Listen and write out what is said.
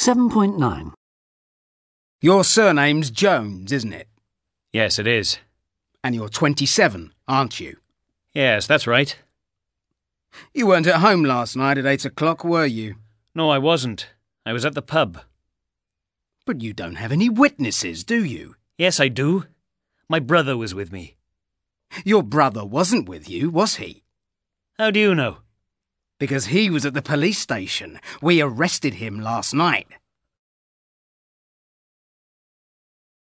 7.9. Your surname's Jones, isn't it? Yes, it is. And you're 27, aren't you? Yes, that's right. You weren't at home last night at 8 o'clock, were you? No, I wasn't. I was at the pub. But you don't have any witnesses, do you? Yes, I do. My brother was with me. Your brother wasn't with you, was he? How do you know? Because he was at the police station. We arrested him last night.